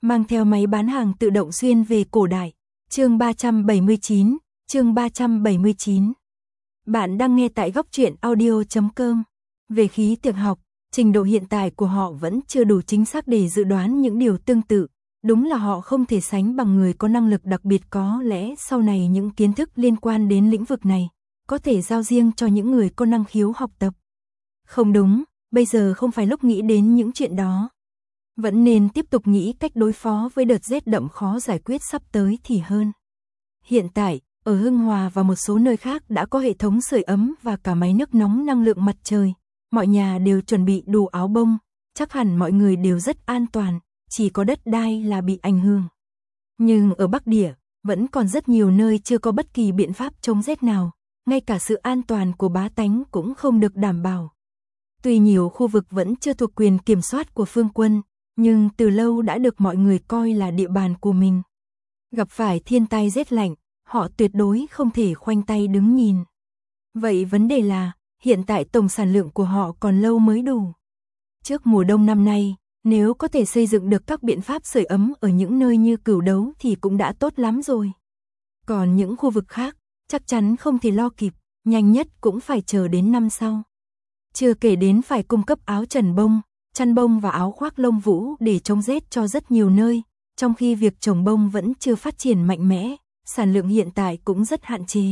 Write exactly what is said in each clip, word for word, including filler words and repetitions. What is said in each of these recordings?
mang theo máy bán hàng tự động xuyên về cổ đại. Chương ba trăm bảy mươi chín, chương ba trăm bảy mươi chín. Bạn đang nghe tại góc truyện audio chấm com. Về khí tiệc học, trình độ hiện tại của họ vẫn chưa đủ chính xác để dự đoán những điều tương tự. Đúng là họ không thể sánh bằng người có năng lực đặc biệt, có lẽ sau này những kiến thức liên quan đến lĩnh vực này có thể giao riêng cho những người có năng khiếu học tập. Không đúng, bây giờ không phải lúc nghĩ đến những chuyện đó. Vẫn nên tiếp tục nghĩ cách đối phó với đợt rét đậm khó giải quyết sắp tới thì hơn. Hiện tại, ở Hưng Hòa và một số nơi khác đã có hệ thống sưởi ấm và cả máy nước nóng năng lượng mặt trời. Mọi nhà đều chuẩn bị đủ áo bông, chắc hẳn mọi người đều rất an toàn, chỉ có đất đai là bị ảnh hưởng. Nhưng ở Bắc Địa, vẫn còn rất nhiều nơi chưa có bất kỳ biện pháp chống rét nào, ngay cả sự an toàn của bá tánh cũng không được đảm bảo. Tuy nhiều khu vực vẫn chưa thuộc quyền kiểm soát của phương quân, nhưng từ lâu đã được mọi người coi là địa bàn của mình. Gặp phải thiên tai rét lạnh, họ tuyệt đối không thể khoanh tay đứng nhìn. Vậy vấn đề là, hiện tại tổng sản lượng của họ còn lâu mới đủ. Trước mùa đông năm nay, nếu có thể xây dựng được các biện pháp sưởi ấm ở những nơi như Cửu Đấu thì cũng đã tốt lắm rồi. Còn những khu vực khác, chắc chắn không thể lo kịp, nhanh nhất cũng phải chờ đến năm sau. Chưa kể đến phải cung cấp áo trần bông, chăn bông và áo khoác lông vũ để chống rét cho rất nhiều nơi, trong khi việc trồng bông vẫn chưa phát triển mạnh mẽ, sản lượng hiện tại cũng rất hạn chế.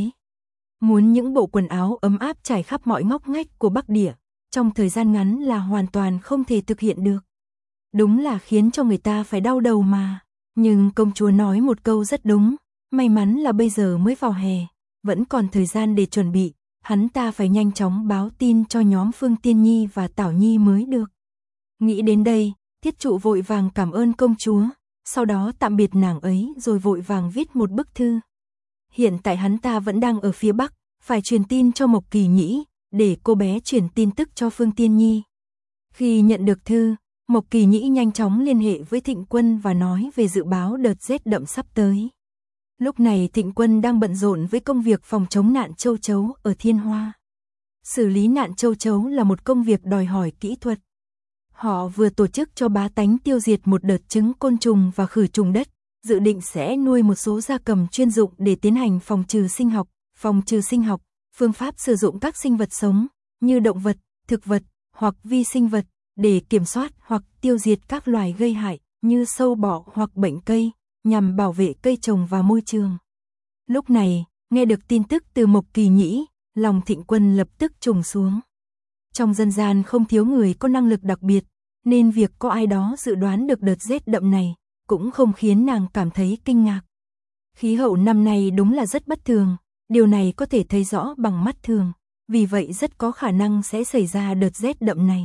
Muốn những bộ quần áo ấm áp trải khắp mọi ngóc ngách của Bắc Địa, trong thời gian ngắn là hoàn toàn không thể thực hiện được. Đúng là khiến cho người ta phải đau đầu mà. Nhưng công chúa nói một câu rất đúng, may mắn là bây giờ mới vào hè, vẫn còn thời gian để chuẩn bị, hắn ta phải nhanh chóng báo tin cho nhóm Phương Tiên Nhi và Tảo Nhi mới được. Nghĩ đến đây, Thiết Trụ vội vàng cảm ơn công chúa, sau đó tạm biệt nàng ấy rồi vội vàng viết một bức thư. Hiện tại hắn ta vẫn đang ở phía Bắc, phải truyền tin cho Mộc Kỳ Nhĩ, để cô bé truyền tin tức cho Phương Tiên Nhi. Khi nhận được thư, Mộc Kỳ Nhĩ nhanh chóng liên hệ với Thịnh Quân và nói về dự báo đợt rét đậm sắp tới. Lúc này Thịnh Quân đang bận rộn với công việc phòng chống nạn châu chấu ở Thiên Hoa. Xử lý nạn châu chấu là một công việc đòi hỏi kỹ thuật. Họ vừa tổ chức cho bá tánh tiêu diệt một đợt trứng côn trùng và khử trùng đất, dự định sẽ nuôi một số gia cầm chuyên dụng để tiến hành phòng trừ sinh học. Phòng trừ sinh học, phương pháp sử dụng các sinh vật sống, như động vật, thực vật, hoặc vi sinh vật, để kiểm soát hoặc tiêu diệt các loài gây hại, như sâu bọ hoặc bệnh cây, nhằm bảo vệ cây trồng và môi trường. Lúc này, nghe được tin tức từ Mộc Kỳ Nhĩ, lòng Thịnh Quân lập tức trùng xuống. Trong dân gian không thiếu người có năng lực đặc biệt, nên việc có ai đó dự đoán được đợt rét đậm này, cũng không khiến nàng cảm thấy kinh ngạc. Khí hậu năm nay đúng là rất bất thường, điều này có thể thấy rõ bằng mắt thường, vì vậy rất có khả năng sẽ xảy ra đợt rét đậm này.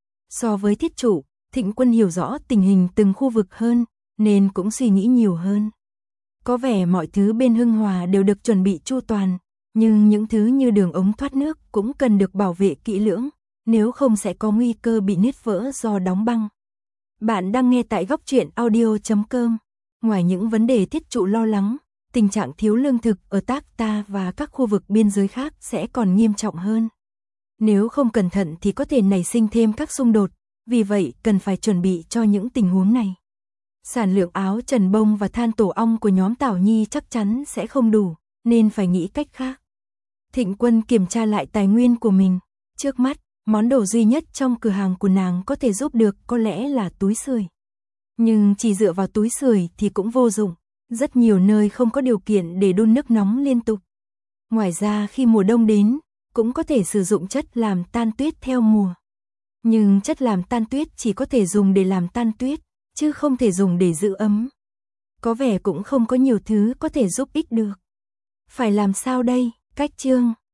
So với Thiết Trụ, Thịnh Quân hiểu rõ tình hình từng khu vực hơn, nên cũng suy nghĩ nhiều hơn. Có vẻ mọi thứ bên Hưng Hòa đều được chuẩn bị chu toàn, nhưng những thứ như đường ống thoát nước cũng cần được bảo vệ kỹ lưỡng, nếu không sẽ có nguy cơ bị nứt vỡ do đóng băng. Bạn đang nghe tại góc truyện audio chấm com. Ngoài những vấn đề Thiết Trụ lo lắng, tình trạng thiếu lương thực ở Tác Ta và các khu vực biên giới khác sẽ còn nghiêm trọng hơn. Nếu không cẩn thận thì có thể nảy sinh thêm các xung đột, vì vậy cần phải chuẩn bị cho những tình huống này. Sản lượng áo trần bông và than tổ ong của nhóm Tảo Nhi chắc chắn sẽ không đủ, nên phải nghĩ cách khác. Thịnh Quân kiểm tra lại tài nguyên của mình. Trước mắt, món đồ duy nhất trong cửa hàng của nàng có thể giúp được có lẽ là túi sưởi. Nhưng chỉ dựa vào túi sưởi thì cũng vô dụng, rất nhiều nơi không có điều kiện để đun nước nóng liên tục. Ngoài ra khi mùa đông đến, cũng có thể sử dụng chất làm tan tuyết theo mùa. Nhưng chất làm tan tuyết chỉ có thể dùng để làm tan tuyết, chứ không thể dùng để giữ ấm. Có vẻ cũng không có nhiều thứ có thể giúp ích được. Phải làm sao đây? Cách chương